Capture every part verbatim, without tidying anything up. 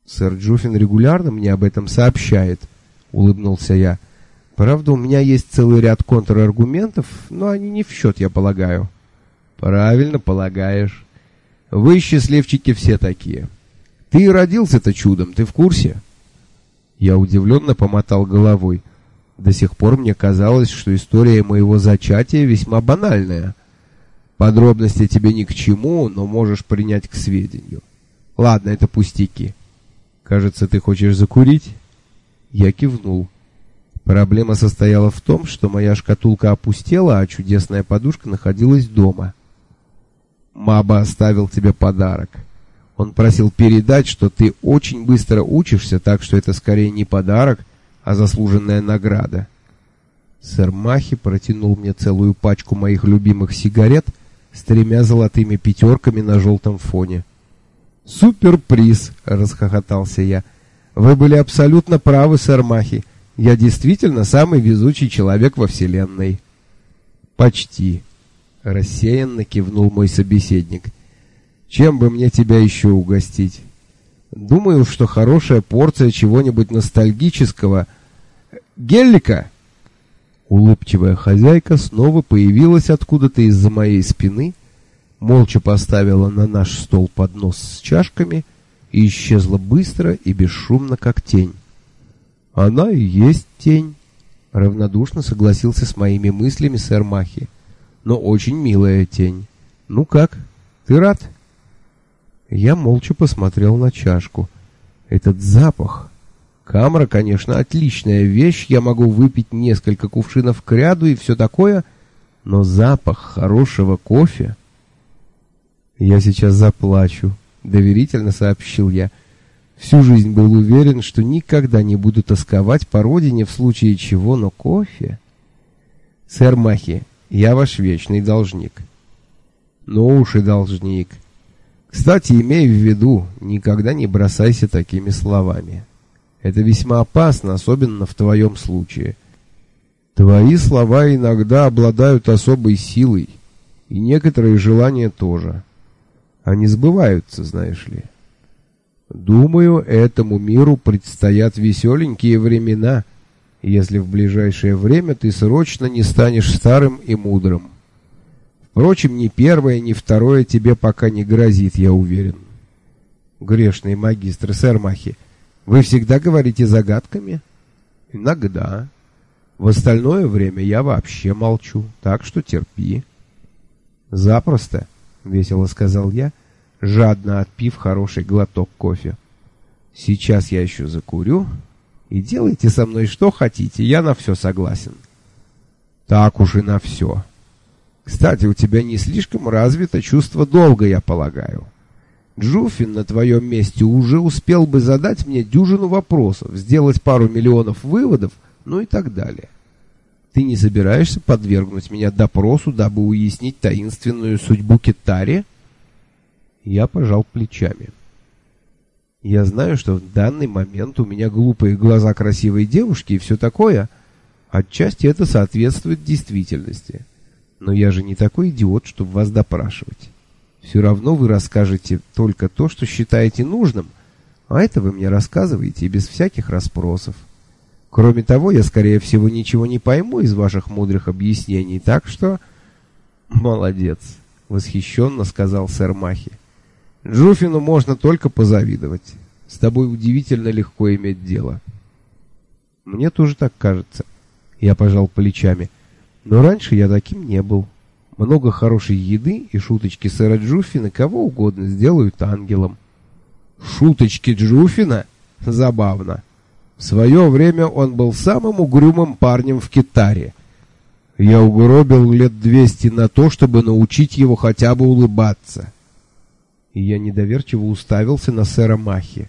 Сэр Джуффин регулярно мне об этом сообщает, улыбнулся я. Правда, у меня есть целый ряд контраргументов, но они не в счет, я полагаю. Правильно полагаешь. Вы, счастливчики, все такие. Ты родился-то чудом, ты в курсе? Я удивленно помотал головой. До сих пор мне казалось, что история моего зачатия весьма банальная. Подробности тебе ни к чему, но можешь принять к сведению. Ладно, это пустяки. Кажется, ты хочешь закурить? Я кивнул. Проблема состояла в том, что моя шкатулка опустела, а чудесная подушка находилась дома. Маба оставил тебе подарок. Он просил передать, что ты очень быстро учишься, так что это скорее не подарок, а заслуженная награда. Сэр Махи протянул мне целую пачку моих любимых сигарет с тремя золотыми пятерками на желтом фоне. «Суперприз!» — расхохотался я. «Вы были абсолютно правы, сэр Махи. Я действительно самый везучий человек во вселенной». «Почти», — рассеянно кивнул мой собеседник. «Чем бы мне тебя еще угостить? Думаю, что хорошая порция чего-нибудь ностальгического. Геллика!» Улыбчивая хозяйка снова появилась откуда-то из-за моей спины, молча поставила на наш стол поднос с чашками и исчезла быстро и бесшумно, как тень. «Она и есть тень», — равнодушно согласился с моими мыслями сэр Махи. «Но очень милая тень. Ну как, ты рад?» Я молча посмотрел на чашку. Этот запах... Камра, конечно, отличная вещь, я могу выпить несколько кувшинов кряду и все такое, но запах хорошего кофе... «Я сейчас заплачу», — доверительно сообщил я. Всю жизнь был уверен, что никогда не буду тосковать по родине в случае чего, но кофе... «Сэр Махи, я ваш вечный должник». «Ну уж и должник. Кстати, имей в виду, никогда не бросайся такими словами. Это весьма опасно, особенно в твоем случае. Твои слова иногда обладают особой силой, и некоторые желания тоже. Они сбываются, знаешь ли. Думаю, этому миру предстоят веселенькие времена, если в ближайшее время ты срочно не станешь старым и мудрым. Впрочем, ни первое, ни второе тебе пока не грозит, я уверен». «Грешный магистр, сэр Махи, вы всегда говорите загадками?» «Иногда. В остальное время я вообще молчу, так что терпи». «Запросто», — весело сказал я, жадно отпив хороший глоток кофе. «Сейчас я еще закурю, и делайте со мной что хотите, я на все согласен». «Так уж и на все. Кстати, у тебя не слишком развито чувство долга, я полагаю. Джуффин на твоем месте уже успел бы задать мне дюжину вопросов, сделать пару миллионов выводов, ну и так далее. Ты не собираешься подвергнуть меня допросу, дабы уяснить таинственную судьбу Китари?» Я пожал плечами. «Я знаю, что в данный момент у меня глупые глаза красивой девушки и все такое. Отчасти это соответствует действительности. Но я же не такой идиот, чтобы вас допрашивать. Все равно вы расскажете только то, что считаете нужным, а это вы мне рассказываете без всяких расспросов. Кроме того, я, скорее всего, ничего не пойму из ваших мудрых объяснений, так что...» «Молодец», — восхищенно сказал сэр Махи. «Джуффину можно только позавидовать. С тобой удивительно легко иметь дело». «Мне тоже так кажется». Я пожал плечами. «Но раньше я таким не был. Много хорошей еды и шуточки сэра Джуффина кого угодно сделают ангелом». «Шуточки Джуффина? Забавно. В свое время он был самым угрюмым парнем в Китаре. Я угробил лет двести на то, чтобы научить его хотя бы улыбаться». И я недоверчиво уставился на сэра Махи.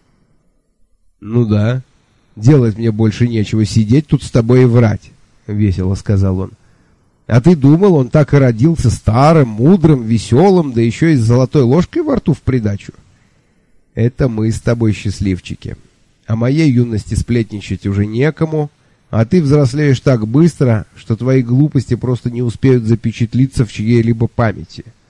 «Ну да, делать мне больше нечего, сидеть тут с тобой и врать», — весело сказал он. «А ты думал, он так и родился старым, мудрым, веселым, да еще и с золотой ложкой во рту в придачу? Это мы с тобой счастливчики. О моей юности сплетничать уже некому, а ты взрослеешь так быстро, что твои глупости просто не успеют запечатлиться в чьей-либо памяти».